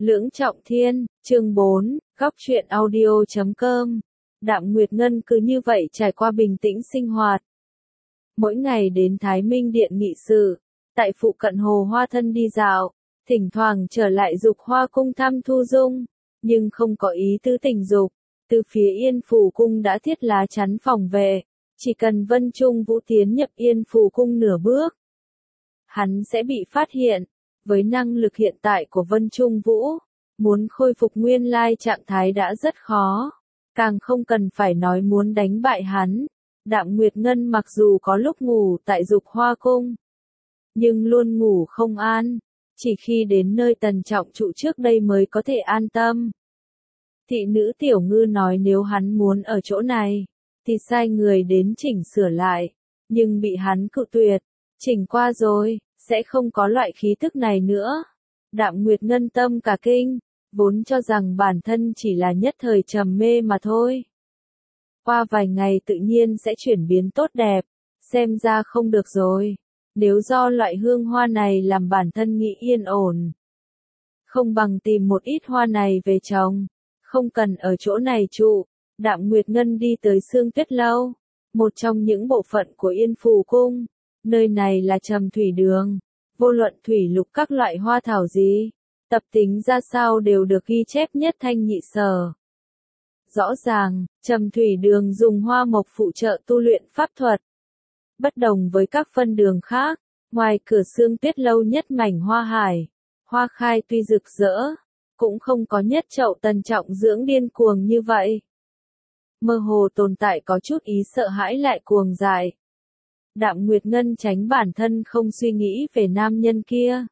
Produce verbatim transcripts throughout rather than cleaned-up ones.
Lưỡng Trọng Thiên, chương bốn, góc truyện audio chấm com. Đạm Nguyệt Ngân cứ như vậy trải qua bình tĩnh sinh hoạt. Mỗi ngày đến Thái Minh Điện nghị sự, tại phụ cận hồ hoa thân đi dạo, thỉnh thoảng trở lại Dục Hoa cung thăm Thu Dung, nhưng không có ý tứ tình dục. Từ phía Yên Phủ cung đã thiết lá chắn phòng vệ, chỉ cần Vân Trung Vũ tiến nhập Yên Phủ cung nửa bước, hắn sẽ bị phát hiện. Với năng lực hiện tại của Vân Trung Vũ, muốn khôi phục nguyên lai trạng thái đã rất khó, càng không cần phải nói muốn đánh bại hắn. Đạm Nguyệt Ngân mặc dù có lúc ngủ tại Dục Hoa cung, nhưng luôn ngủ không an, chỉ khi đến nơi Tần Trọng trụ trước đây mới có thể an tâm. Thị nữ Tiểu Ngư nói nếu hắn muốn ở chỗ này, thì sai người đến chỉnh sửa lại, nhưng bị hắn cự tuyệt. Chỉnh qua rồi, sẽ không có loại khí thức này nữa. Đạm Nguyệt Ngân tâm cả kinh, vốn cho rằng bản thân chỉ là nhất thời trầm mê mà thôi. Qua vài ngày tự nhiên sẽ chuyển biến tốt đẹp, xem ra không được rồi. Nếu do loại hương hoa này làm bản thân nghĩ yên ổn, không bằng tìm một ít hoa này về trồng, không cần ở chỗ này trụ. Đạm Nguyệt Ngân đi tới Sương Tuyết Lâu, một trong những bộ phận của Yên Phủ cung. Nơi này là Trầm Thủy Đường, vô luận thủy lục các loại hoa thảo gì, tập tính ra sao đều được ghi chép nhất thanh nhị sở. Rõ ràng, Trầm Thủy Đường dùng hoa mộc phụ trợ tu luyện pháp thuật. Bất đồng với các phân đường khác, ngoài cửa Sương Tuyết Lâu nhất mảnh hoa hải, hoa khai tuy rực rỡ, cũng không có nhất Chậu Tần Trọng dưỡng điên cuồng như vậy. Mơ hồ tồn tại có chút ý sợ hãi lại cuồng dại. Đạm Nguyệt Ngân tránh bản thân không suy nghĩ về nam nhân kia.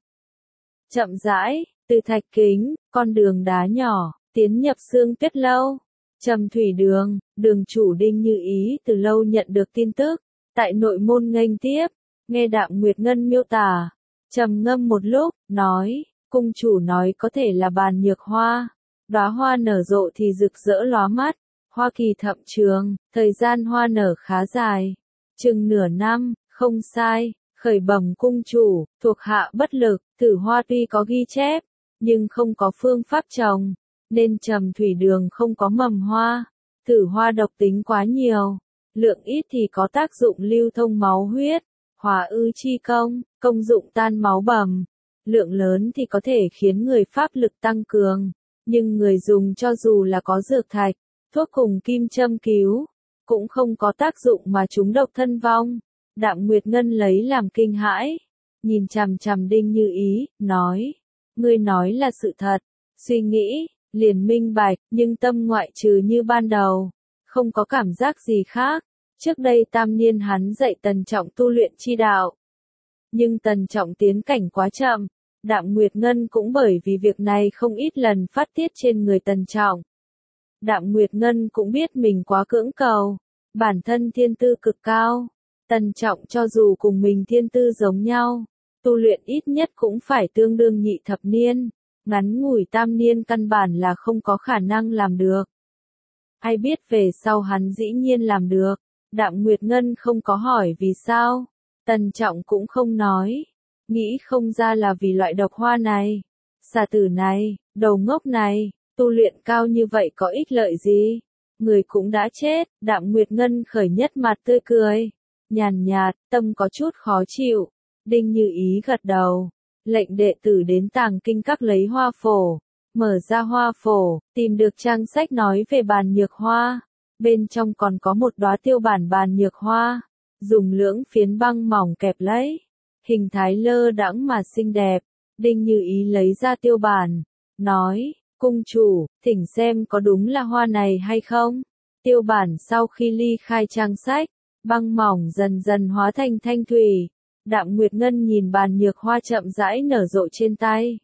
Chậm rãi, từ thạch kính, con đường đá nhỏ, tiến nhập Sương Tuyết Lâu. Trầm Thủy Đường, đường chủ Đinh Như Ý từ lâu nhận được tin tức, tại nội môn nghênh tiếp, nghe Đạm Nguyệt Ngân miêu tả, trầm ngâm một lúc, nói, cung chủ nói có thể là bàn nhược hoa, đóa hoa nở rộ thì rực rỡ lóa mắt, hoa kỳ thậm trường, thời gian hoa nở khá dài. Chừng nửa năm, không sai, khởi bẩm cung chủ, thuộc hạ bất lực, thử hoa tuy có ghi chép, nhưng không có phương pháp trồng, nên Trầm Thủy Đường không có mầm hoa. Thử hoa độc tính quá nhiều, lượng ít thì có tác dụng lưu thông máu huyết, hóa ư chi công, công dụng tan máu bầm, lượng lớn thì có thể khiến người pháp lực tăng cường, nhưng người dùng cho dù là có dược thạch, thuốc cùng kim châm cứu, cũng không có tác dụng mà chúng độc thân vong. Đạm Nguyệt Ngân lấy làm kinh hãi, nhìn chằm chằm Đinh Như Ý, nói, ngươi nói là sự thật. Suy nghĩ, liền minh bạch, nhưng tâm ngoại trừ như ban đầu, không có cảm giác gì khác. Trước đây tam niên hắn dạy Tần Trọng tu luyện chi đạo, nhưng Tần Trọng tiến cảnh quá chậm, Đạm Nguyệt Ngân cũng bởi vì việc này không ít lần phát tiết trên người Tần Trọng. Đạm Nguyệt Ngân cũng biết mình quá cưỡng cầu, bản thân thiên tư cực cao, Tần Trọng cho dù cùng mình thiên tư giống nhau, tu luyện ít nhất cũng phải tương đương nhị thập niên, ngắn ngủi tam niên căn bản là không có khả năng làm được. Ai biết về sau hắn dĩ nhiên làm được, Đạm Nguyệt Ngân không có hỏi vì sao, Tần Trọng cũng không nói, nghĩ không ra là vì loại độc hoa này, xà tử này, đầu ngốc này. Tu luyện cao như vậy có ích lợi gì? Người cũng đã chết. Đạm Nguyệt Ngân khởi nhất mặt tươi cười, nhàn nhạt, tâm có chút khó chịu. Đinh Như Ý gật đầu, lệnh đệ tử đến Tàng Kinh Các lấy hoa phổ, mở ra hoa phổ, tìm được trang sách nói về bàn nhược hoa. Bên trong còn có một đóa tiêu bản bàn nhược hoa, dùng lưỡng phiến băng mỏng kẹp lấy, hình thái lơ đãng mà xinh đẹp. Đinh Như Ý lấy ra tiêu bản, nói, cung chủ, thỉnh xem có đúng là hoa này hay không. Tiêu bản sau khi ly khai trang sách, băng mỏng dần dần hóa thành thanh thủy. Đạm Nguyệt Ngân nhìn bàn nhược hoa chậm rãi nở rộ trên tay.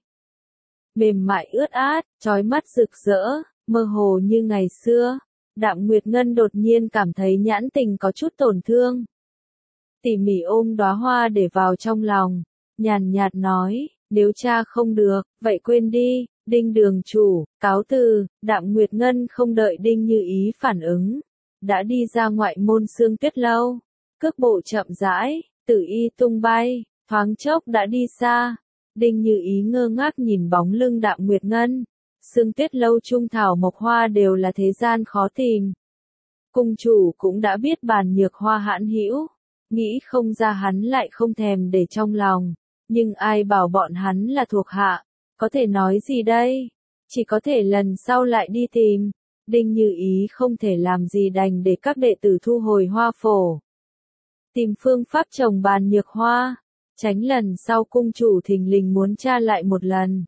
Mềm mại ướt át, chói mắt rực rỡ, mơ hồ như ngày xưa. Đạm Nguyệt Ngân đột nhiên cảm thấy nhãn tình có chút tổn thương. Tỉ mỉ ôm đóa hoa để vào trong lòng, nhàn nhạt nói, nếu cha không được, vậy quên đi. Đinh đường chủ, cáo từ. Đạm Nguyệt Ngân không đợi Đinh Như Ý phản ứng, đã đi ra ngoại môn Sương Tuyết Lâu, cước bộ chậm rãi, tử y tung bay, thoáng chốc đã đi xa. Đinh Như Ý ngơ ngác nhìn bóng lưng Đạm Nguyệt Ngân. Sương Tuyết Lâu trung thảo mộc hoa đều là thế gian khó tìm. Cung chủ cũng đã biết Bàn Nhược Hoa hãn hữu, nghĩ không ra hắn lại không thèm để trong lòng, nhưng ai bảo bọn hắn là thuộc hạ, có thể nói gì đây? Chỉ có thể lần sau lại đi tìm. Đinh Như Ý không thể làm gì đành để các đệ tử thu hồi hoa phổ. Tìm phương pháp trồng Bàn Nhược Hoa, tránh lần sau cung chủ thình lình muốn tra lại một lần.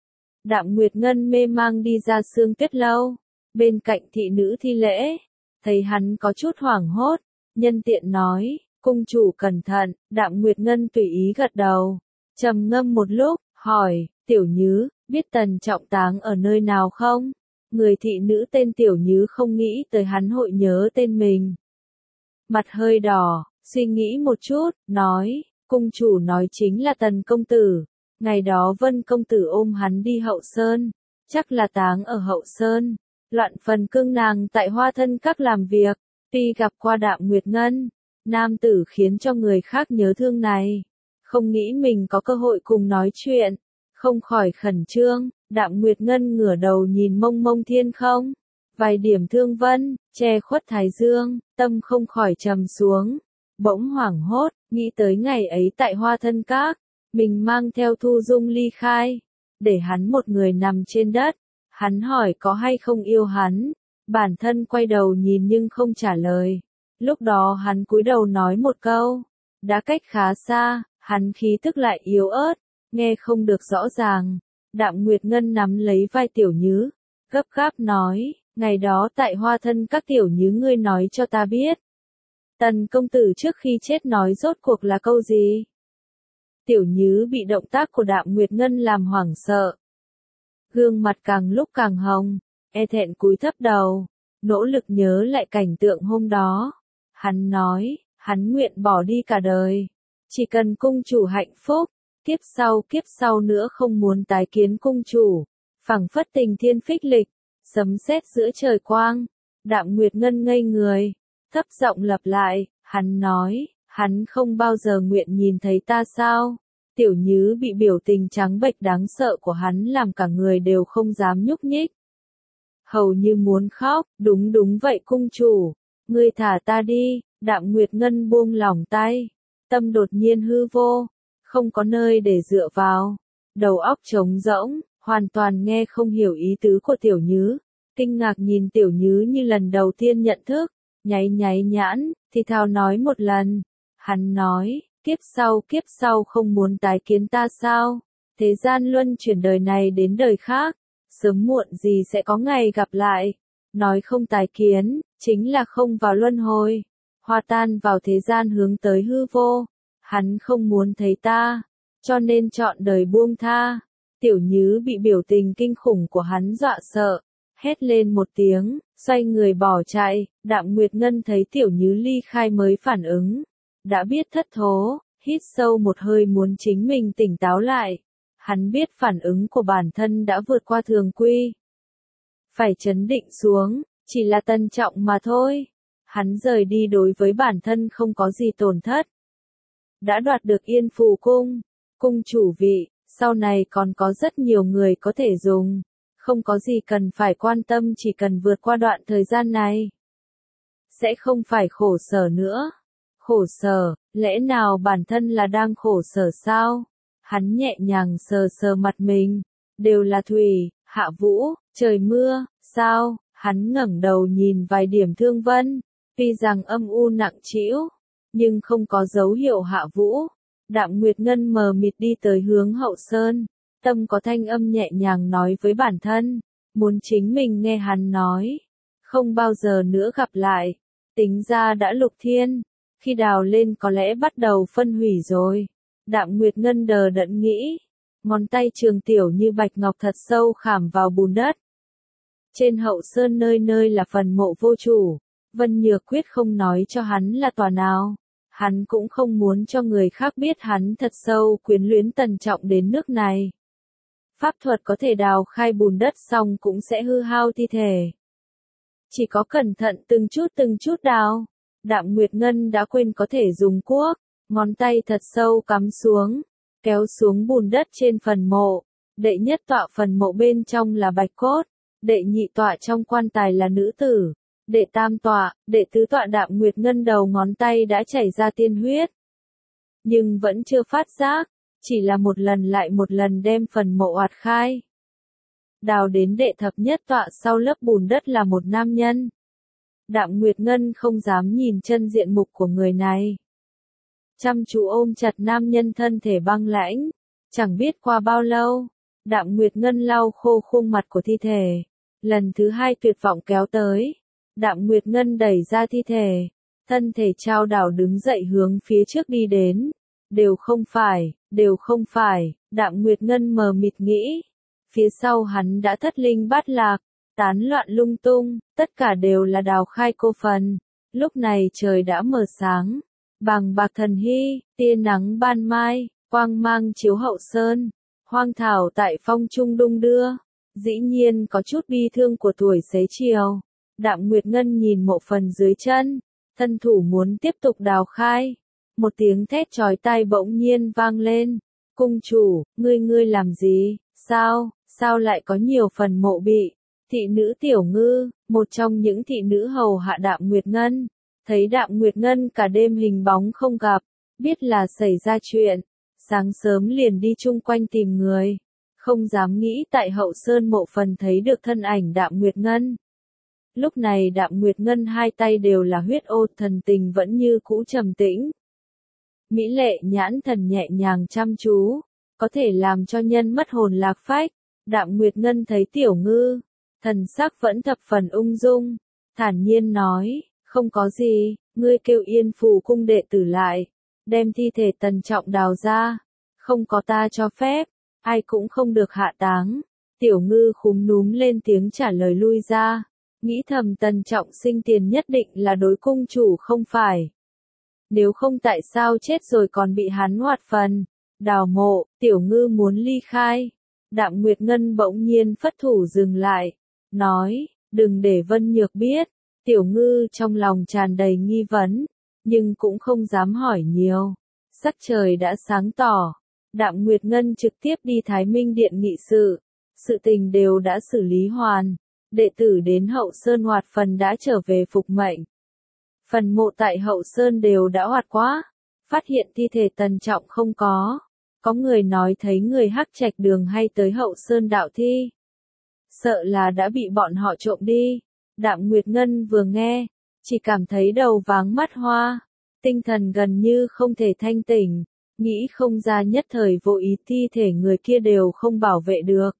Đạm Nguyệt Ngân mê mang đi ra Sương Tuyết Lâu, bên cạnh thị nữ thi lễ, thấy hắn có chút hoảng hốt, nhân tiện nói, cung chủ cẩn thận. Đạm Nguyệt Ngân tùy ý gật đầu, trầm ngâm một lúc, hỏi, Tiểu Nhứ, biết Tần Trọng táng ở nơi nào không? Người thị nữ tên Tiểu Nhứ không nghĩ tới hắn hội nhớ tên mình. Mặt hơi đỏ, suy nghĩ một chút, nói, cung chủ nói chính là Tần công tử. Ngày đó Vân công tử ôm hắn đi Hậu Sơn, chắc là táng ở Hậu Sơn. Loạn phần cương nàng tại Hoa Thân Các làm việc, tuy gặp qua Đạm Nguyệt Ngân, nam tử khiến cho người khác nhớ thương này. Không nghĩ mình có cơ hội cùng nói chuyện, không khỏi khẩn trương. Đạm Nguyệt Ngân ngửa đầu nhìn mông mông thiên không, vài điểm thương vân, che khuất thái dương, tâm không khỏi trầm xuống. Bỗng hoảng hốt, nghĩ tới ngày ấy tại Hoa Thân Các, mình mang theo Thu Dung ly khai, để hắn một người nằm trên đất. Hắn hỏi có hay không yêu hắn, bản thân quay đầu nhìn nhưng không trả lời. Lúc đó hắn cúi đầu nói một câu, đã cách khá xa, hắn khí tức lại yếu ớt, nghe không được rõ ràng. Đạm Nguyệt Ngân nắm lấy vai Tiểu Nhứ, gấp gáp nói, ngày đó tại Hoa Thân Các Tiểu Nhứ ngươi nói cho ta biết. Tần công tử trước khi chết nói rốt cuộc là câu gì? Tiểu Nhứ bị động tác của Đạm Nguyệt Ngân làm hoảng sợ. Gương mặt càng lúc càng hồng, e thẹn cúi thấp đầu, nỗ lực nhớ lại cảnh tượng hôm đó. Hắn nói, hắn nguyện bỏ đi cả đời, chỉ cần cung chủ hạnh phúc, kiếp sau kiếp sau nữa không muốn tái kiến cung chủ. Phảng phất tình thiên phích lịch, sấm sét giữa trời quang. Đạm Nguyệt Ngân ngây người, thấp giọng lặp lại, hắn nói, hắn không bao giờ nguyện nhìn thấy ta sao? Tiểu Nhứ bị biểu tình trắng bệch đáng sợ của hắn làm cả người đều không dám nhúc nhích. Hầu như muốn khóc, đúng đúng vậy cung chủ, ngươi thả ta đi. Đạm Nguyệt Ngân buông lỏng tay, tâm đột nhiên hư vô, không có nơi để dựa vào, đầu óc trống rỗng, hoàn toàn nghe không hiểu ý tứ của Tiểu Nhứ, kinh ngạc nhìn Tiểu Nhứ như lần đầu tiên nhận thức, nháy nháy nhãn, thì thào nói một lần. Hắn nói, kiếp sau kiếp sau không muốn tái kiến ta sao? Thế gian luân chuyển đời này đến đời khác, sớm muộn gì sẽ có ngày gặp lại. Nói không tái kiến, chính là không vào luân hồi, hòa tan vào thế gian hướng tới hư vô. Hắn không muốn thấy ta, cho nên chọn đời buông tha. Tiểu Nhứ bị biểu tình kinh khủng của hắn dọa sợ, hét lên một tiếng, xoay người bỏ chạy. Đạm Nguyệt Ngân thấy Tiểu Nhứ ly khai mới phản ứng, đã biết thất thố, hít sâu một hơi muốn chính mình tỉnh táo lại. Hắn biết phản ứng của bản thân đã vượt qua thường quy, phải trấn định xuống, chỉ là Tần Trọng mà thôi. Hắn rời đi đối với bản thân không có gì tổn thất, đã đoạt được Yên Phù Cung, cung chủ vị, sau này còn có rất nhiều người có thể dùng, không có gì cần phải quan tâm, chỉ cần vượt qua đoạn thời gian này, sẽ không phải khổ sở nữa. Khổ sở, lẽ nào bản thân là đang khổ sở sao? Hắn nhẹ nhàng sờ sờ mặt mình, đều là thủy, hạ vũ, trời mưa, sao? Hắn ngẩng đầu nhìn vài điểm thương vân, tuy rằng âm u nặng trĩu, nhưng không có dấu hiệu hạ vũ. Đạm Nguyệt Ngân mờ mịt đi tới hướng Hậu Sơn, tâm có thanh âm nhẹ nhàng nói với bản thân, muốn chính mình nghe hắn nói, không bao giờ nữa gặp lại. Tính ra đã lục thiên, khi đào lên có lẽ bắt đầu phân hủy rồi. Đạm Nguyệt Ngân đờ đẫn nghĩ, ngón tay trường tiểu như bạch ngọc thật sâu khảm vào bùn đất. Trên Hậu Sơn nơi nơi là phần mộ vô chủ, Vân Nhược quyết không nói cho hắn là tòa nào. Hắn cũng không muốn cho người khác biết hắn thật sâu quyến luyến Tần Trọng đến nước này. Pháp thuật có thể đào khai bùn đất xong cũng sẽ hư hao thi thể. Chỉ có cẩn thận từng chút từng chút đào. Đạm Nguyệt Ngân đã quên có thể dùng cuốc, ngón tay thật sâu cắm xuống, kéo xuống bùn đất trên phần mộ. Đệ nhất tọa phần mộ bên trong là bạch cốt, đệ nhị tọa trong quan tài là nữ tử, đệ tam tọa, đệ tứ tọa Đạm Nguyệt Ngân đầu ngón tay đã chảy ra tiên huyết. Nhưng vẫn chưa phát giác, chỉ là một lần lại một lần đem phần mộ oạt khai. Đào đến đệ thập nhất tọa sau lớp bùn đất là một nam nhân. Đạm Nguyệt Ngân không dám nhìn chân diện mục của người này. Chăm chú ôm chặt nam nhân thân thể băng lãnh. Chẳng biết qua bao lâu, Đạm Nguyệt Ngân lau khô khuôn mặt của thi thể. Lần thứ hai tuyệt vọng kéo tới. Đạm Nguyệt Ngân đẩy ra thi thể. Thân thể trao đảo đứng dậy hướng phía trước đi đến. Đều không phải, đều không phải, Đạm Nguyệt Ngân mờ mịt nghĩ. Phía sau hắn đã thất linh bát lạc, tán loạn lung tung, tất cả đều là đào khai cô phần. Lúc này trời đã mở sáng, bằng bạc thần hy, tia nắng ban mai, quang mang chiếu hậu sơn, hoang thảo tại phong trung đung đưa. Dĩ nhiên có chút bi thương của tuổi xế chiều. Đạm Nguyệt Ngân nhìn mộ phần dưới chân, thân thủ muốn tiếp tục đào khai. Một tiếng thét chói tai bỗng nhiên vang lên. Cung chủ, ngươi ngươi làm gì, sao, sao lại có nhiều phần mộ bị? Thị nữ Tiểu Ngư, một trong những thị nữ hầu hạ Đạm Nguyệt Ngân, thấy Đạm Nguyệt Ngân cả đêm hình bóng không gặp, biết là xảy ra chuyện, sáng sớm liền đi chung quanh tìm người, không dám nghĩ tại hậu sơn mộ phần thấy được thân ảnh Đạm Nguyệt Ngân. Lúc này Đạm Nguyệt Ngân hai tay đều là huyết ô, thần tình vẫn như cũ trầm tĩnh. Mỹ lệ nhãn thần nhẹ nhàng chăm chú, có thể làm cho nhân mất hồn lạc phách. Đạm Nguyệt Ngân thấy Tiểu Ngư, thần sắc vẫn thập phần ung dung, thản nhiên nói, không có gì, ngươi kêu Yên Phù cung đệ tử lại, đem thi thể Tần Trọng đào ra, không có ta cho phép, ai cũng không được hạ táng. Tiểu Ngư khúm núm lên tiếng trả lời lui ra, nghĩ thầm Tần Trọng sinh tiền nhất định là đối cung chủ không phải. Nếu không tại sao chết rồi còn bị hắn hoạt phần, đào mộ. Tiểu Ngư muốn ly khai. Đạm Nguyệt Ngân bỗng nhiên phất thủ dừng lại, nói, đừng để Vân Nhược biết. Tiểu Ngư trong lòng tràn đầy nghi vấn, nhưng cũng không dám hỏi nhiều. Sắc trời đã sáng tỏ, Đạm Nguyệt Ngân trực tiếp đi Thái Minh Điện nghị sự. Sự tình đều đã xử lý hoàn, đệ tử đến Hậu Sơn hoạt phần đã trở về phục mệnh. Phần mộ tại Hậu Sơn đều đã hoạt quá, phát hiện thi thể Tần Trọng không có. Có người nói thấy người Hắc Trạch Đường hay tới Hậu Sơn đạo thi. Sợ là đã bị bọn họ trộm đi. Đạm Nguyệt Ngân vừa nghe, chỉ cảm thấy đầu váng mắt hoa, tinh thần gần như không thể thanh tỉnh, nghĩ không ra nhất thời vô ý thi thể người kia đều không bảo vệ được.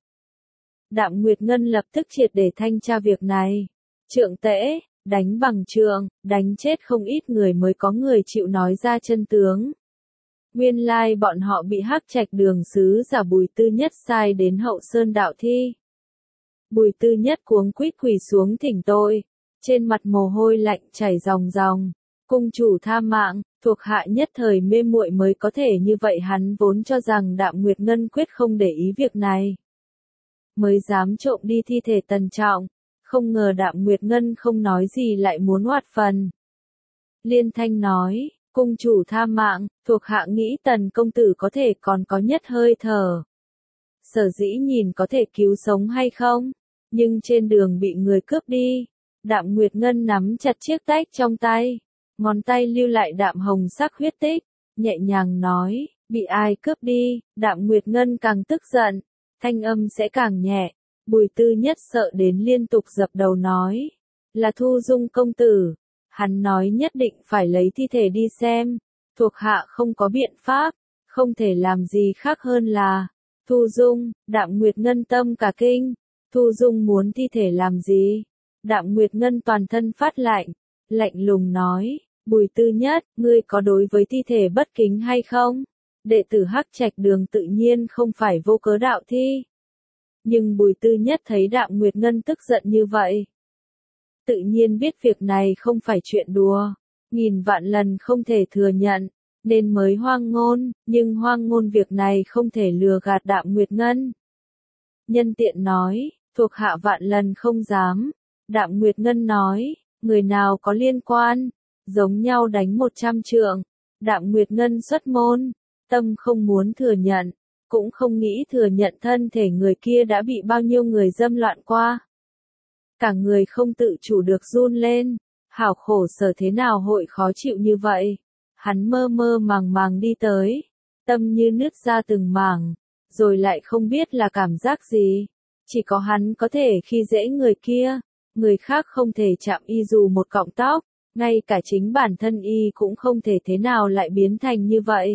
Đạm Nguyệt Ngân lập tức triệt để thanh tra việc này. Trượng tễ, đánh bằng trượng, đánh chết không ít người mới có người chịu nói ra chân tướng. Nguyên lai bọn họ bị Hắc Trạch Đường sứ giả Bùi Tư Nhất sai đến Hậu Sơn đạo thi. Bùi Tư Nhất cuống quýt quỳ xuống thỉnh tội, trên mặt mồ hôi lạnh chảy ròng ròng. Cung chủ tha mạng, thuộc hạ nhất thời mê muội mới có thể như vậy, hắn vốn cho rằng Đạm Nguyệt Ngân quyết không để ý việc này, mới dám trộm đi thi thể Tần Trọng, không ngờ Đạm Nguyệt Ngân không nói gì lại muốn oạt phần. Liên thanh nói, cung chủ tha mạng, thuộc hạ nghĩ Tần công tử có thể còn có nhất hơi thở. Sở dĩ nhìn có thể cứu sống hay không, nhưng trên đường bị người cướp đi. Đạm Nguyệt Ngân nắm chặt chiếc tách trong tay, ngón tay lưu lại đạm hồng sắc huyết tích, nhẹ nhàng nói, bị ai cướp đi. Đạm Nguyệt Ngân càng tức giận, thanh âm sẽ càng nhẹ. Bùi Tư Nhất sợ đến liên tục dập đầu nói, là Thu Dung công tử. Hắn nói nhất định phải lấy thi thể đi xem, thuộc hạ không có biện pháp, không thể làm gì khác hơn là, Thu Dung. Đạm Nguyệt Ngân tâm cả kinh, Thu Dung muốn thi thể làm gì? Đạm Nguyệt Ngân toàn thân phát lạnh, lạnh lùng nói, Bùi Tư Nhất, ngươi có đối với thi thể bất kính hay không? Đệ tử Hắc Trạch Đường tự nhiên không phải vô cớ đạo thi. Nhưng Bùi Tư Nhất thấy Đạm Nguyệt Ngân tức giận như vậy, tự nhiên biết việc này không phải chuyện đùa, nghìn vạn lần không thể thừa nhận, nên mới hoang ngôn, nhưng hoang ngôn việc này không thể lừa gạt Đạm Nguyệt Ngân. Nhân tiện nói, thuộc hạ vạn lần không dám. Đạm Nguyệt Ngân nói, người nào có liên quan, giống nhau đánh một trăm trượng. Đạm Nguyệt Ngân xuất môn, Tâm không muốn thừa nhận, cũng không nghĩ thừa nhận thân thể người kia đã bị bao nhiêu người dâm loạn qua. Cả người không tự chủ được run lên, hảo khổ sở thế nào hội khó chịu như vậy. Hắn mơ mơ màng màng đi tới, tâm như nứt ra từng mảng, rồi lại không biết là cảm giác gì. Chỉ có hắn có thể khi dễ người kia, người khác không thể chạm y dù một cọng tóc, ngay cả chính bản thân y cũng không thể thế nào lại biến thành như vậy.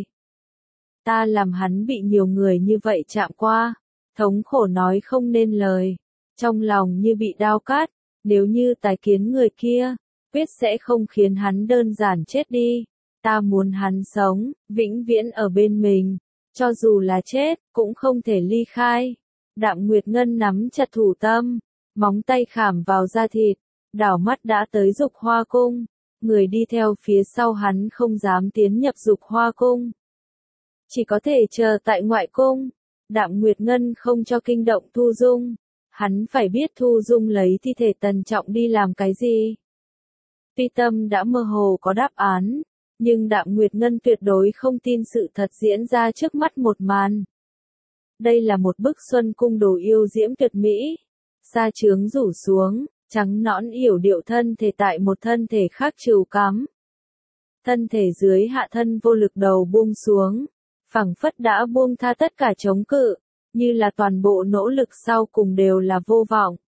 Ta làm hắn bị nhiều người như vậy chạm qua, thống khổ nói không nên lời, trong lòng như bị đao cắt, nếu như tái kiến người kia, quyết sẽ không khiến hắn đơn giản chết đi. Ta muốn hắn sống, vĩnh viễn ở bên mình, cho dù là chết, cũng không thể ly khai. Đạm Nguyệt Ngân nắm chặt thủ tâm, móng tay khảm vào da thịt, đảo mắt đã tới Dục Hoa Cung. Người đi theo phía sau hắn không dám tiến nhập Dục Hoa Cung, chỉ có thể chờ tại ngoại cung. Đạm Nguyệt Ngân không cho kinh động Thu Dung, hắn phải biết Thu Dung lấy thi thể Tần Trọng đi làm cái gì. Tuy tâm đã mơ hồ có đáp án, nhưng Đạm Nguyệt Ngân tuyệt đối không tin sự thật diễn ra trước mắt một màn. Đây là một bức xuân cung đồ yêu diễm tuyệt mỹ, sa trướng rủ xuống, trắng nõn yểu điệu thân thể tại một thân thể khác trừu cắm. Thân thể dưới hạ thân vô lực đầu buông xuống, phảng phất đã buông tha tất cả chống cự, như là toàn bộ nỗ lực sau cùng đều là vô vọng.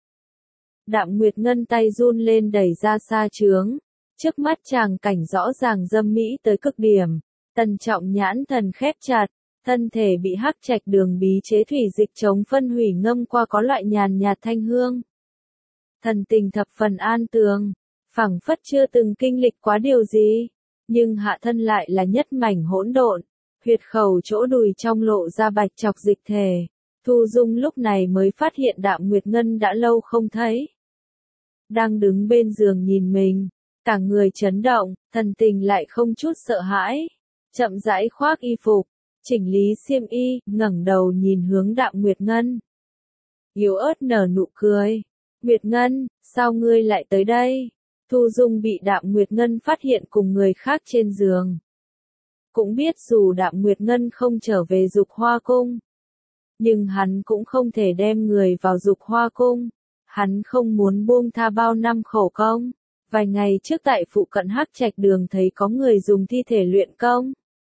Đạm Nguyệt Ngân tay run lên đẩy ra sa trướng, trước mắt chàng cảnh rõ ràng dâm mỹ tới cực điểm. Tần Trọng nhãn thần khép chặt, thân thể bị hắc trạch đường bí chế thủy dịch chống phân hủy ngâm qua có loại nhàn nhạt thanh hương. Thần tình thập phần an tường, phảng phất chưa từng kinh lịch quá điều gì, nhưng hạ thân lại là nhất mảnh hỗn độn, huyệt khẩu chỗ đùi trong lộ ra bạch chọc dịch thể. Thu Dung lúc này mới phát hiện Đạm Nguyệt Ngân đã lâu không thấy. Đang đứng bên giường nhìn mình, cả người chấn động, thần tình lại không chút sợ hãi, chậm rãi khoác y phục, chỉnh lý xiêm y, ngẩng đầu nhìn hướng Đạm Nguyệt Ngân. Yếu ớt nở nụ cười. Nguyệt Ngân, sao ngươi lại tới đây? Thu Dung bị Đạm Nguyệt Ngân phát hiện cùng người khác trên giường. Cũng biết dù Đạm Nguyệt Ngân không trở về Dục Hoa Cung, nhưng hắn cũng không thể đem người vào Dục Hoa Cung. Hắn không muốn buông tha bao năm khổ công. Vài ngày trước tại phụ cận Hắc Trạch Đường thấy có người dùng thi thể luyện công.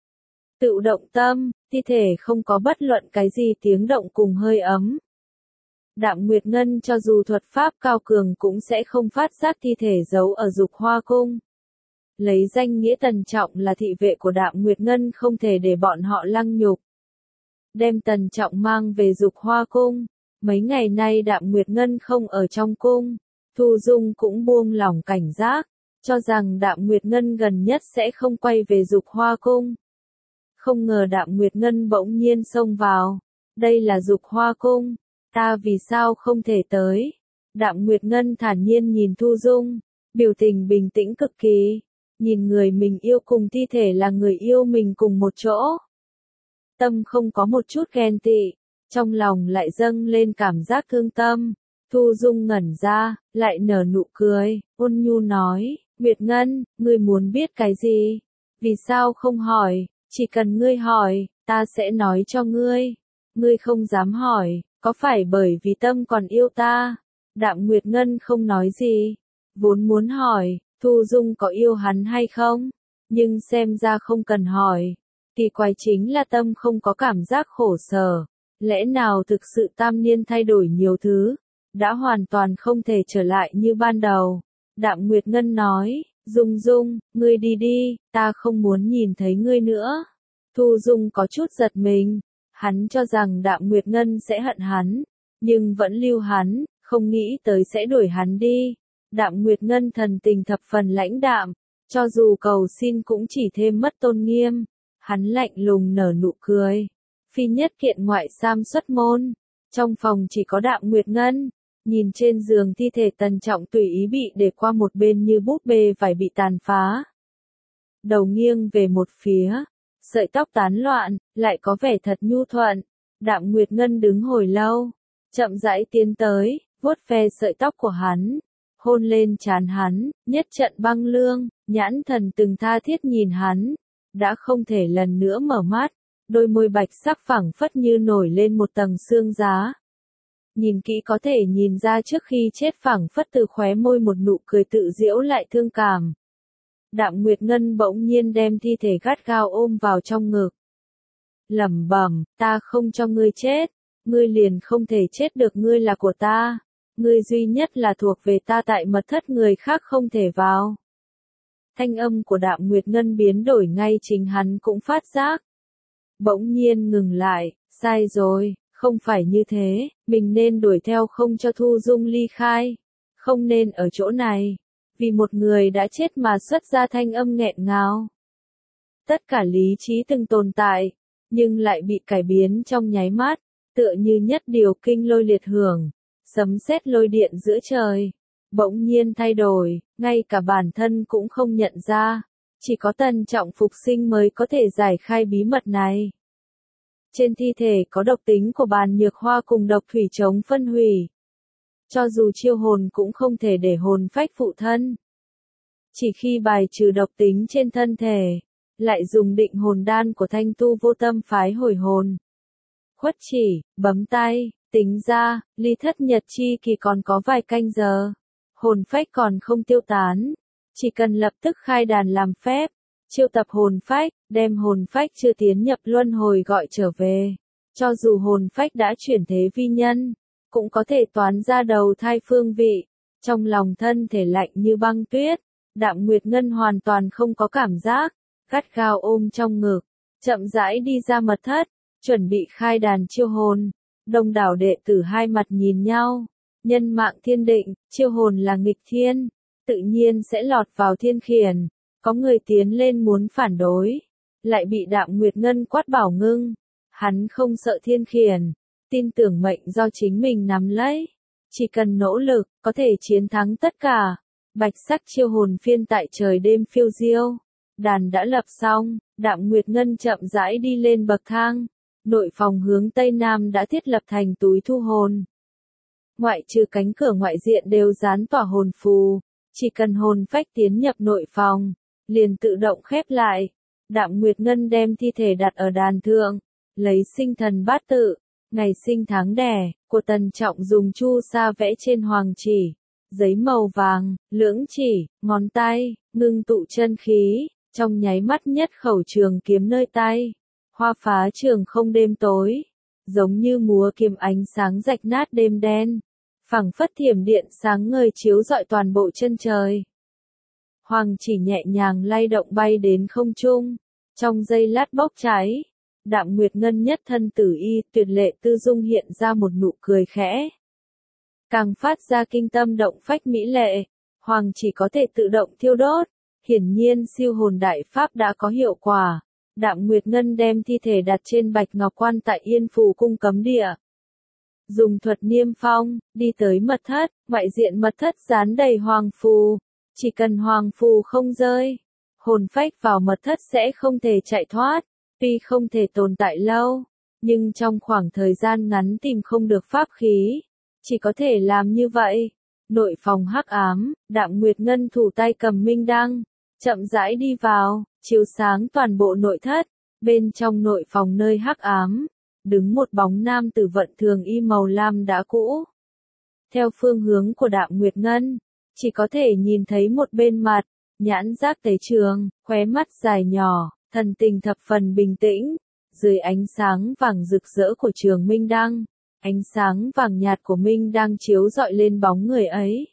Tự động tâm, thi thể không có bất luận cái gì tiếng động cùng hơi ấm. Đạm Nguyệt Ngân cho dù thuật pháp cao cường cũng sẽ không phát giác thi thể giấu ở Dục Hoa Cung. Lấy danh nghĩa Tần Trọng là thị vệ của Đạm Nguyệt Ngân không thể để bọn họ lăng nhục. Đem Tần Trọng mang về Dục Hoa Cung. Mấy ngày nay Đạm Nguyệt Ngân không ở trong cung, Thu Dung cũng buông lỏng cảnh giác, cho rằng Đạm Nguyệt Ngân gần nhất sẽ không quay về Dục Hoa Cung. Không ngờ Đạm Nguyệt Ngân bỗng nhiên xông vào. Đây là Dục Hoa Cung, ta vì sao không thể tới? Đạm Nguyệt Ngân thản nhiên nhìn Thu Dung, biểu tình bình tĩnh cực kỳ, nhìn người mình yêu cùng thi thể là người yêu mình cùng một chỗ. Tâm không có một chút ghen tị, trong lòng lại dâng lên cảm giác thương tâm. Thu Dung ngẩn ra, lại nở nụ cười, ôn nhu nói, Nguyệt Ngân, ngươi muốn biết cái gì? Vì sao không hỏi, chỉ cần ngươi hỏi, ta sẽ nói cho ngươi. Ngươi không dám hỏi, có phải bởi vì tâm còn yêu ta? Đạm Nguyệt Ngân không nói gì, vốn muốn hỏi, Thu Dung có yêu hắn hay không? Nhưng xem ra không cần hỏi. Kỳ quái chính là tâm không có cảm giác khổ sở. Lẽ nào thực sự tam niên thay đổi nhiều thứ, đã hoàn toàn không thể trở lại như ban đầu. Đạm Nguyệt Ngân nói, Dung Dung, ngươi đi đi, ta không muốn nhìn thấy ngươi nữa. Thu Dung có chút giật mình, hắn cho rằng Đạm Nguyệt Ngân sẽ hận hắn, nhưng vẫn lưu hắn, không nghĩ tới sẽ đuổi hắn đi. Đạm Nguyệt Ngân thần tình thập phần lãnh đạm, cho dù cầu xin cũng chỉ thêm mất tôn nghiêm. Hắn lạnh lùng nở nụ cười. Phi nhất kiện ngoại sam xuất môn, trong phòng chỉ có Đạm Nguyệt Ngân, nhìn trên giường thi thể Tần Trọng tùy ý bị để qua một bên như búp bê vải bị tàn phá. Đầu nghiêng về một phía, sợi tóc tán loạn, lại có vẻ thật nhu thuận. Đạm Nguyệt Ngân đứng hồi lâu, chậm rãi tiến tới, vuốt ve sợi tóc của hắn, hôn lên trán hắn, nhất trận băng lương, nhãn thần từng tha thiết nhìn hắn, đã không thể lần nữa mở mắt. đôi môi bạch sắc phẳng phất như nổi lên một tầng sương giá. Nhìn kỹ có thể nhìn ra trước khi chết phẳng phất từ khóe môi một nụ cười tự giễu lại thương cảm. Đạm Nguyệt Ngân bỗng nhiên đem thi thể gắt gao ôm vào trong ngực. Lẩm bẩm, ta không cho ngươi chết, ngươi liền không thể chết được, ngươi là của ta, ngươi duy nhất là thuộc về ta, tại mật thất người khác không thể vào. Thanh âm của Đạm Nguyệt Ngân biến đổi ngay chính hắn cũng phát giác. Bỗng nhiên ngừng lại, sai rồi, không phải như thế, mình nên đuổi theo không cho Thu Dung ly khai, không nên ở chỗ này, vì một người đã chết mà xuất ra thanh âm nghẹn ngào. Tất cả lý trí từng tồn tại, nhưng lại bị cải biến trong nháy mắt, tựa như nhất điều kinh lôi liệt hưởng, sấm sét lôi điện giữa trời, bỗng nhiên thay đổi, ngay cả bản thân cũng không nhận ra, chỉ có Tần Trọng phục sinh mới có thể giải khai bí mật này. Trên thi thể có độc tính của bàn nhược hoa cùng độc thủy chống phân hủy. Cho dù chiêu hồn cũng không thể để hồn phách phụ thân. Chỉ khi bài trừ độc tính trên thân thể, lại dùng định hồn đan của Thanh Tu Vô Tâm phái hồi hồn. Khuất chỉ, bấm tay, tính ra, ly thất nhật chi kỳ còn có vài canh giờ. Hồn phách còn không tiêu tán. Chỉ cần lập tức khai đàn làm phép, triệu tập hồn phách, đem hồn phách chưa tiến nhập luân hồi gọi trở về. Cho dù hồn phách đã chuyển thế vi nhân, cũng có thể toán ra đầu thai phương vị. Trong lòng thân thể lạnh như băng tuyết, Đạm Nguyệt Ngân hoàn toàn không có cảm giác, gắt gao ôm trong ngực, chậm rãi đi ra mật thất, chuẩn bị khai đàn chiêu hồn. Đông đảo đệ tử hai mặt nhìn nhau, nhân mạng thiên định, chiêu hồn là nghịch thiên, tự nhiên sẽ lọt vào thiên khiển. Có người tiến lên muốn phản đối, lại bị Đạm Nguyệt Ngân quát bảo ngưng. Hắn không sợ thiên khiển, tin tưởng mệnh do chính mình nắm lấy. Chỉ cần nỗ lực, có thể chiến thắng tất cả. Bạch sắc chiêu hồn phiên tại trời đêm phiêu diêu. Đàn đã lập xong, Đạm Nguyệt Ngân chậm rãi đi lên bậc thang. Nội phòng hướng Tây Nam đã thiết lập thành túi thu hồn. Ngoại trừ cánh cửa ngoại diện đều dán tỏa hồn phù. Chỉ cần hồn phách tiến nhập nội phòng, liền tự động khép lại. Đạm Nguyệt Ngân đem thi thể đặt ở đàn thượng, lấy sinh thần bát tự, ngày sinh tháng đẻ, của Tần Trọng dùng chu sa vẽ trên hoàng chỉ, giấy màu vàng, lưỡng chỉ, ngón tay, ngưng tụ chân khí, trong nháy mắt nhất khẩu trường kiếm nơi tay, hoa phá trường không đêm tối, giống như múa kiếm ánh sáng rạch nát đêm đen, phẳng phất thiểm điện sáng ngời chiếu rọi toàn bộ chân trời. Hoàng chỉ nhẹ nhàng lay động bay đến không trung, trong giây lát bốc cháy. Đạm Nguyệt Ngân nhất thân tử y tuyệt lệ tư dung hiện ra một nụ cười khẽ. Càng phát ra kinh tâm động phách mỹ lệ, hoàng chỉ có thể tự động thiêu đốt, hiển nhiên siêu hồn đại pháp đã có hiệu quả. Đạm Nguyệt Ngân đem thi thể đặt trên bạch ngọc quan tại Yên Phù cung cấm địa. Dùng thuật niêm phong, đi tới mật thất, ngoại diện mật thất dán đầy hoàng phù. Chỉ cần hoàng phù không rơi, hồn phách vào mật thất sẽ không thể chạy thoát. Tuy không thể tồn tại lâu, nhưng trong khoảng thời gian ngắn tìm không được pháp khí, chỉ có thể làm như vậy. Nội phòng hắc ám, Đạm Nguyệt Ngân thủ tay cầm minh đăng, chậm rãi đi vào, chiếu sáng toàn bộ nội thất. Bên trong nội phòng nơi hắc ám, đứng một bóng nam tử vận thường y màu lam đã cũ. Theo phương hướng của Đạm Nguyệt Ngân, chỉ có thể nhìn thấy một bên mặt, nhãn giác tế trường, khóe mắt dài nhỏ. Thần tình thập phần bình tĩnh, dưới ánh sáng vàng rực rỡ của trường minh đăng, ánh sáng vàng nhạt của minh đăng chiếu rọi lên bóng người ấy.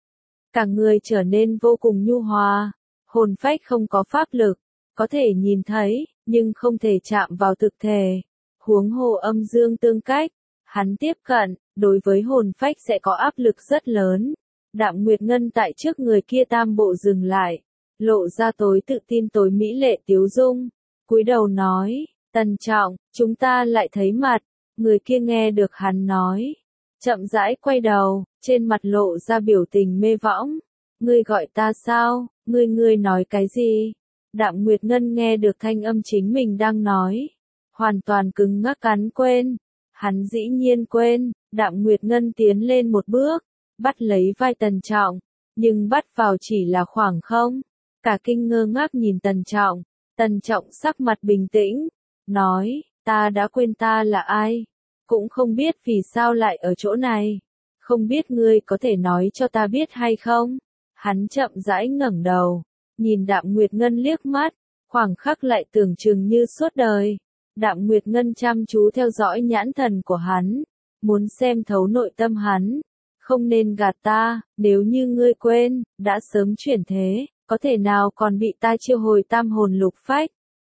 Cả người trở nên vô cùng nhu hòa, hồn phách không có pháp lực, có thể nhìn thấy, nhưng không thể chạm vào thực thể. Huống hồ âm dương tương cách, hắn tiếp cận, đối với hồn phách sẽ có áp lực rất lớn. Đạm Nguyệt Ngân tại trước người kia tam bộ dừng lại. Lộ ra tối tự tin tối mỹ lệ tiếu dung, cúi đầu nói, Tần Trọng, chúng ta lại thấy mặt. Người kia nghe được hắn nói, chậm rãi quay đầu, trên mặt lộ ra biểu tình mê võng. Ngươi gọi ta sao, ngươi ngươi nói cái gì? Đạm Nguyệt Ngân nghe được thanh âm chính mình đang nói, hoàn toàn cứng ngắc cắn quên. Hắn dĩ nhiên quên. Đạm Nguyệt Ngân tiến lên một bước, bắt lấy vai Tần Trọng, nhưng bắt vào chỉ là khoảng không. Cả kinh ngơ ngác nhìn Tần Trọng, Tần Trọng sắc mặt bình tĩnh, nói, ta đã quên ta là ai, cũng không biết vì sao lại ở chỗ này, không biết ngươi có thể nói cho ta biết hay không? Hắn chậm rãi ngẩng đầu, nhìn Đạm Nguyệt Ngân liếc mắt, khoảng khắc lại tưởng chừng như suốt đời. Đạm Nguyệt Ngân chăm chú theo dõi nhãn thần của hắn, muốn xem thấu nội tâm hắn. Không nên gạt ta, nếu như ngươi quên, đã sớm chuyển thế, có thể nào còn bị ta chiêu hồi tam hồn lục phách.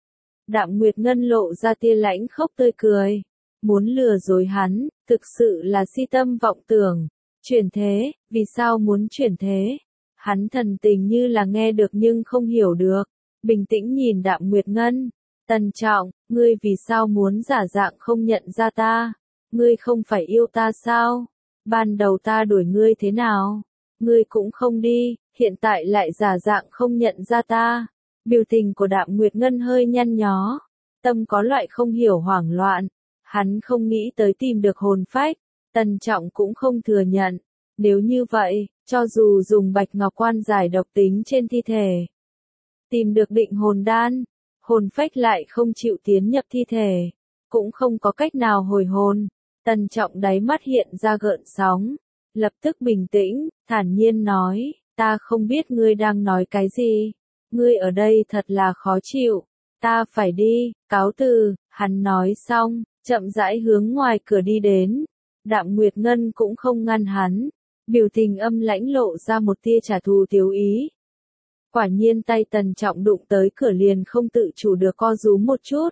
Đạm Nguyệt Ngân lộ ra tia lãnh khốc tươi cười, muốn lừa dối hắn, thực sự là si tâm vọng tưởng. Chuyển thế, vì sao muốn chuyển thế? Hắn thần tình như là nghe được nhưng không hiểu được, bình tĩnh nhìn Đạm Nguyệt Ngân. Tần Trọng, ngươi vì sao muốn giả dạng không nhận ra ta? Ngươi không phải yêu ta sao? Ban đầu ta đuổi ngươi thế nào? Ngươi cũng không đi, hiện tại lại giả dạng không nhận ra ta. Biểu tình của Đạm Nguyệt Ngân hơi nhăn nhó, tâm có loại không hiểu hoảng loạn. Hắn không nghĩ tới tìm được hồn phách, Tần Trọng cũng không thừa nhận. Nếu như vậy, cho dù dùng bạch ngọc quan giải độc tính trên thi thể, tìm được định hồn đan, hồn phách lại không chịu tiến nhập thi thể, cũng không có cách nào hồi hồn. Tần Trọng đáy mắt hiện ra gợn sóng, lập tức bình tĩnh, thản nhiên nói, ta không biết ngươi đang nói cái gì, ngươi ở đây thật là khó chịu, ta phải đi, cáo từ. Hắn nói xong, chậm rãi hướng ngoài cửa đi đến. Đạm Nguyệt Ngân cũng không ngăn hắn, biểu tình âm lãnh lộ ra một tia trả thù thiếu ý. Quả nhiên tay Tần Trọng đụng tới cửa liền không tự chủ được co rúm một chút.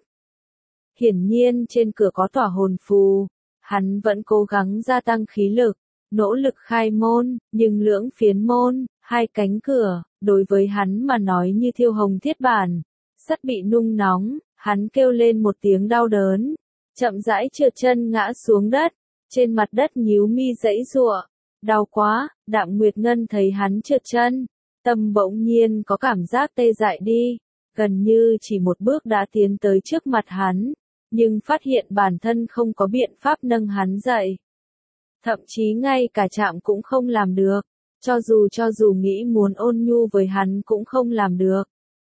Hiển nhiên trên cửa có tỏa hồn phù, hắn vẫn cố gắng gia tăng khí lực, nỗ lực khai môn, nhưng lưỡng phiến môn, hai cánh cửa, đối với hắn mà nói như thiêu hồng thiết bản, sắt bị nung nóng, hắn kêu lên một tiếng đau đớn, chậm rãi trượt chân ngã xuống đất, trên mặt đất nhíu mi giãy giụa, đau quá. Đạm Nguyệt Ngân thấy hắn trượt chân, tâm bỗng nhiên có cảm giác tê dại đi, gần như chỉ một bước đã tiến tới trước mặt hắn, nhưng phát hiện bản thân không có biện pháp nâng hắn dậy. Thậm chí ngay cả chạm cũng không làm được, cho dù cho dù nghĩ muốn ôn nhu với hắn cũng không làm được.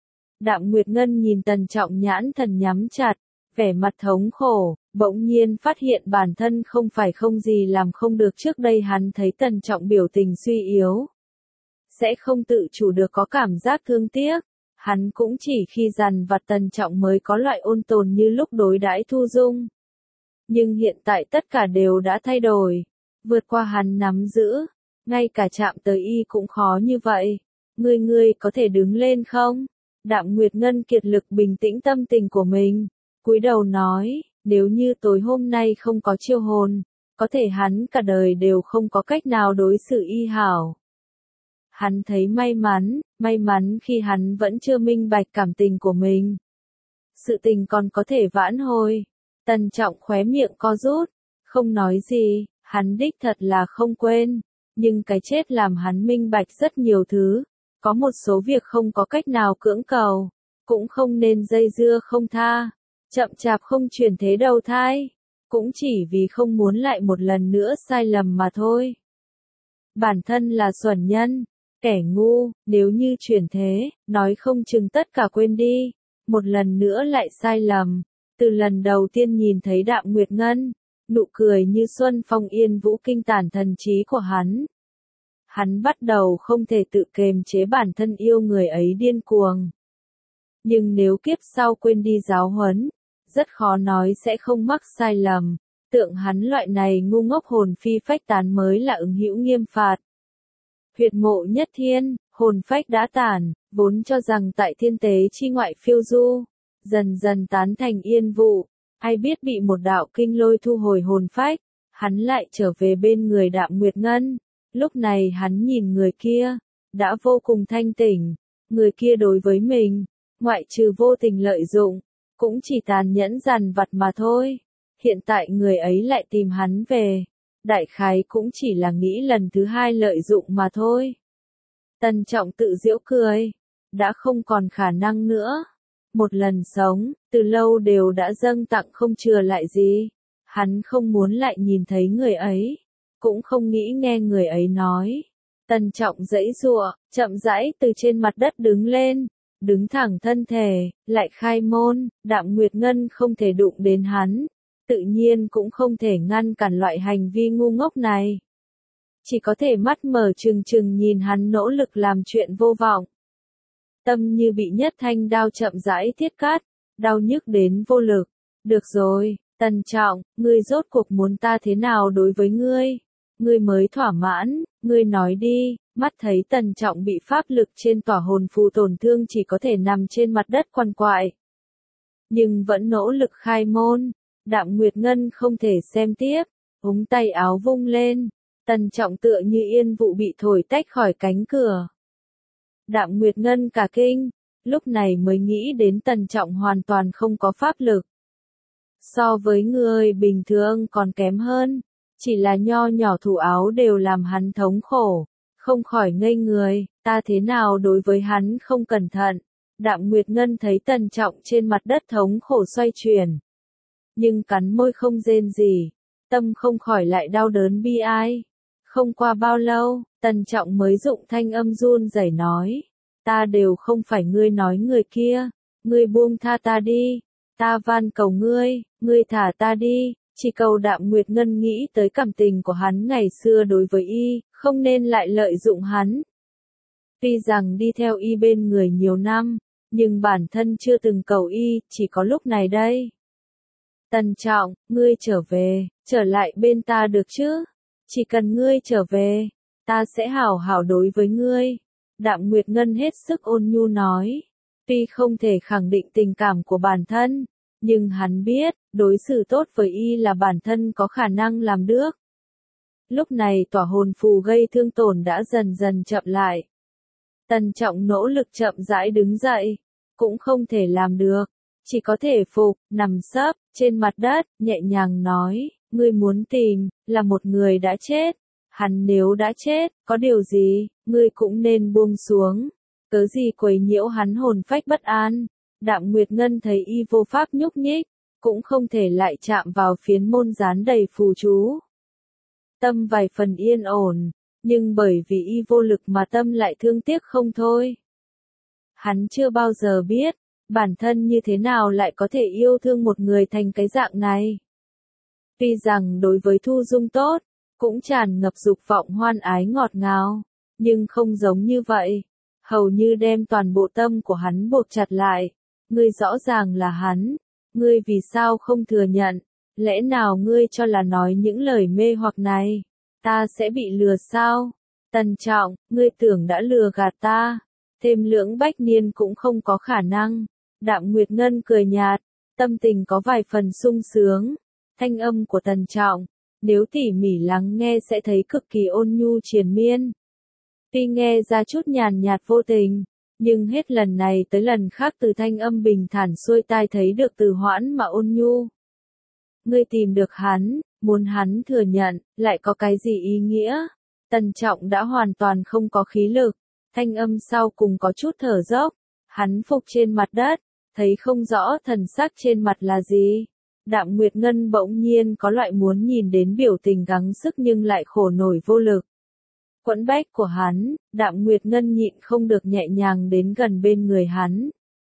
Đạm Nguyệt Ngân nhìn Tần Trọng nhãn thần nhắm chặt, vẻ mặt thống khổ, bỗng nhiên phát hiện bản thân không phải không gì làm không được. Trước đây hắn thấy Tần Trọng biểu tình suy yếu, sẽ không tự chủ được có cảm giác thương tiếc. Hắn cũng chỉ khi dằn vặt Tần Trọng mới có loại ôn tồn như lúc đối đãi Thu Dung. Nhưng hiện tại tất cả đều đã thay đổi, vượt qua hắn nắm giữ, ngay cả chạm tới y cũng khó như vậy. Ngươi ngươi có thể đứng lên không? Đạm Nguyệt Ngân kiệt lực bình tĩnh tâm tình của mình, cúi đầu nói, nếu như tối hôm nay không có chiêu hồn, có thể hắn cả đời đều không có cách nào đối xử y hảo. Hắn thấy may mắn, may mắn khi hắn vẫn chưa minh bạch cảm tình của mình. Sự tình còn có thể vãn hồi. Tần Trọng khóe miệng co rút, không nói gì, hắn đích thật là không quên, nhưng cái chết làm hắn minh bạch rất nhiều thứ. Có một số việc không có cách nào cưỡng cầu, cũng không nên dây dưa không tha, chậm chạp không chuyển thế đầu thai, cũng chỉ vì không muốn lại một lần nữa sai lầm mà thôi. Bản thân là xuẩn nhân, kẻ ngu, nếu như chuyển thế, nói không chừng tất cả quên đi, một lần nữa lại sai lầm. Từ lần đầu tiên nhìn thấy Đạm Nguyệt Ngân, nụ cười như xuân phong yên vũ kinh tản thần trí của hắn. Hắn bắt đầu không thể tự kềm chế bản thân yêu người ấy điên cuồng. Nhưng nếu kiếp sau quên đi giáo huấn, rất khó nói sẽ không mắc sai lầm. Tượng hắn loại này ngu ngốc hồn phi phách tán mới là ứng hữu nghiêm phạt. Huyệt mộ nhất thiên, hồn phách đã tản, vốn cho rằng tại thiên tế chi ngoại phiêu du, dần dần tán thành yên vụ. Ai biết bị một đạo kinh lôi thu hồi hồn phách, hắn lại trở về bên người Đạm Nguyệt Ngân. Lúc này hắn nhìn người kia, đã vô cùng thanh tỉnh, người kia đối với mình, ngoại trừ vô tình lợi dụng, cũng chỉ tàn nhẫn dằn vặt mà thôi. Hiện tại người ấy lại tìm hắn về, đại khái cũng chỉ là nghĩ lần thứ hai lợi dụng mà thôi. Tần Trọng tự giễu cười, đã không còn khả năng nữa. Một lần sống, từ lâu đều đã dâng tặng không chừa lại gì. Hắn không muốn lại nhìn thấy người ấy, cũng không nghĩ nghe người ấy nói. Tần Trọng giãy giụa, chậm rãi từ trên mặt đất đứng lên, đứng thẳng thân thể, lại khai môn, Đạm Nguyệt Ngân không thể đụng đến hắn, tự nhiên cũng không thể ngăn cản loại hành vi ngu ngốc này. Chỉ có thể mắt mở trừng trừng nhìn hắn nỗ lực làm chuyện vô vọng. Tâm như bị nhất thanh đao chậm rãi thiết cắt, đau nhức đến vô lực. Được rồi, Tần Trọng, ngươi rốt cuộc muốn ta thế nào đối với ngươi? Ngươi mới thỏa mãn, ngươi nói đi. Mắt thấy Tần Trọng bị pháp lực trên tỏa hồn phù tổn thương chỉ có thể nằm trên mặt đất quằn quại. Nhưng vẫn nỗ lực khai môn, Đạm Nguyệt Ngân không thể xem tiếp, ống tay áo vung lên, Tần Trọng tựa như yên vụ bị thổi tách khỏi cánh cửa. Đạm Nguyệt Ngân cả kinh, lúc này mới nghĩ đến Tần Trọng hoàn toàn không có pháp lực. So với người bình thường còn kém hơn, chỉ là nho nhỏ thủ áo đều làm hắn thống khổ. Không khỏi ngây người, ta thế nào đối với hắn không cẩn thận. Đạm Nguyệt Ngân thấy Tần Trọng trên mặt đất thống khổ xoay chuyển. Nhưng cắn môi không rên gì, tâm không khỏi lại đau đớn bi ai. Không qua bao lâu, Tần Trọng mới dụng thanh âm run rẩy nói. Ta đều không phải ngươi nói người kia, ngươi buông tha ta đi. Ta van cầu ngươi, ngươi thả ta đi. Chỉ cầu Đạm Nguyệt Ngân nghĩ tới cảm tình của hắn ngày xưa đối với y, không nên lại lợi dụng hắn. Tuy rằng đi theo y bên người nhiều năm, nhưng bản thân chưa từng cầu y, chỉ có lúc này đây. Tần Trọng, ngươi trở về, trở lại bên ta được chứ? Chỉ cần ngươi trở về, ta sẽ hảo hảo đối với ngươi. Đạm Nguyệt Ngân hết sức ôn nhu nói. Tuy không thể khẳng định tình cảm của bản thân, nhưng hắn biết, đối xử tốt với y là bản thân có khả năng làm được. Lúc này tỏa hồn phù gây thương tổn đã dần dần chậm lại. Tần Trọng nỗ lực chậm rãi đứng dậy, cũng không thể làm được, chỉ có thể phục, nằm sấp, trên mặt đất, nhẹ nhàng nói, ngươi muốn tìm, là một người đã chết. Hắn nếu đã chết, có điều gì, ngươi cũng nên buông xuống, cớ gì quấy nhiễu hắn hồn phách bất an. Đạm Nguyệt Ngân thấy y vô pháp nhúc nhích, cũng không thể lại chạm vào phiến môn dán đầy phù chú. Tâm vài phần yên ổn, nhưng bởi vì y vô lực mà tâm lại thương tiếc không thôi. Hắn chưa bao giờ biết, bản thân như thế nào lại có thể yêu thương một người thành cái dạng này. Tuy rằng đối với Thu Dung tốt, cũng tràn ngập dục vọng hoan ái ngọt ngào, nhưng không giống như vậy, hầu như đem toàn bộ tâm của hắn buộc chặt lại. Ngươi rõ ràng là hắn, ngươi vì sao không thừa nhận, lẽ nào ngươi cho là nói những lời mê hoặc này, ta sẽ bị lừa sao? Tần Trọng, ngươi tưởng đã lừa gạt ta, thêm lưỡng bách niên cũng không có khả năng. Đạm Nguyệt Ngân cười nhạt, tâm tình có vài phần sung sướng, thanh âm của Tần Trọng, nếu tỉ mỉ lắng nghe sẽ thấy cực kỳ ôn nhu triền miên. Tuy nghe ra chút nhàn nhạt vô tình, nhưng hết lần này tới lần khác từ thanh âm bình thản xuôi tai thấy được từ hoãn mà ôn nhu. Ngươi tìm được hắn, muốn hắn thừa nhận, lại có cái gì ý nghĩa? Tần Trọng đã hoàn toàn không có khí lực, thanh âm sau cùng có chút thở dốc, hắn phục trên mặt đất, thấy không rõ thần sắc trên mặt là gì. Đạm Nguyệt Ngân bỗng nhiên có loại muốn nhìn đến biểu tình gắng sức nhưng lại khổ nổi vô lực. Quẫn bách của hắn, Đạm Nguyệt Ngân nhịn không được nhẹ nhàng đến gần bên người hắn.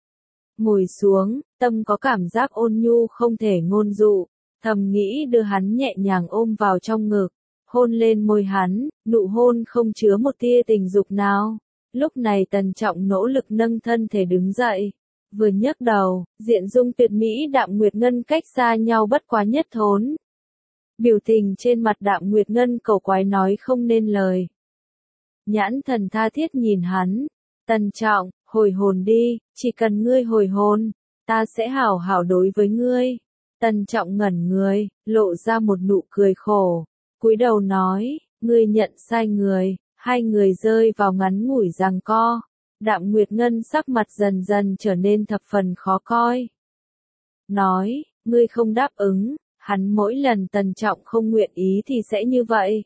Ngồi xuống, tâm có cảm giác ôn nhu không thể ngôn dụ, thầm nghĩ đưa hắn nhẹ nhàng ôm vào trong ngực, hôn lên môi hắn, nụ hôn không chứa một tia tình dục nào. Lúc này Tần Trọng nỗ lực nâng thân thể đứng dậy, vừa nhấc đầu, diện dung tuyệt mỹ Đạm Nguyệt Ngân cách xa nhau bất quá nhất thốn. Biểu tình trên mặt Đạm Nguyệt Ngân cầu quái nói không nên lời. Nhãn thần tha thiết nhìn hắn, Tần Trọng, hồi hồn đi, chỉ cần ngươi hồi hồn, ta sẽ hảo hảo đối với ngươi. Tần Trọng ngẩn người, lộ ra một nụ cười khổ, cúi đầu nói, ngươi nhận sai người, hai người rơi vào ngắn ngủi giằng co. Đạm Nguyệt Ngân sắc mặt dần dần trở nên thập phần khó coi. Nói, ngươi không đáp ứng, hắn mỗi lần Tần Trọng không nguyện ý thì sẽ như vậy.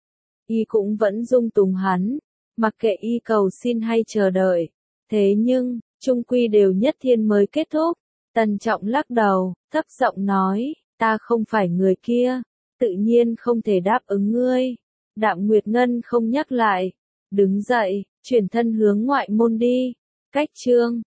Y cũng vẫn dung tùng hắn, mặc kệ y cầu xin hay chờ đợi. Thế nhưng, chung quy đều nhất thiên mới kết thúc. Tần Trọng lắc đầu, thấp giọng nói, ta không phải người kia, tự nhiên không thể đáp ứng ngươi. Đạm Nguyệt Ngân không nhắc lại, đứng dậy, chuyển thân hướng ngoại môn đi. Cách chương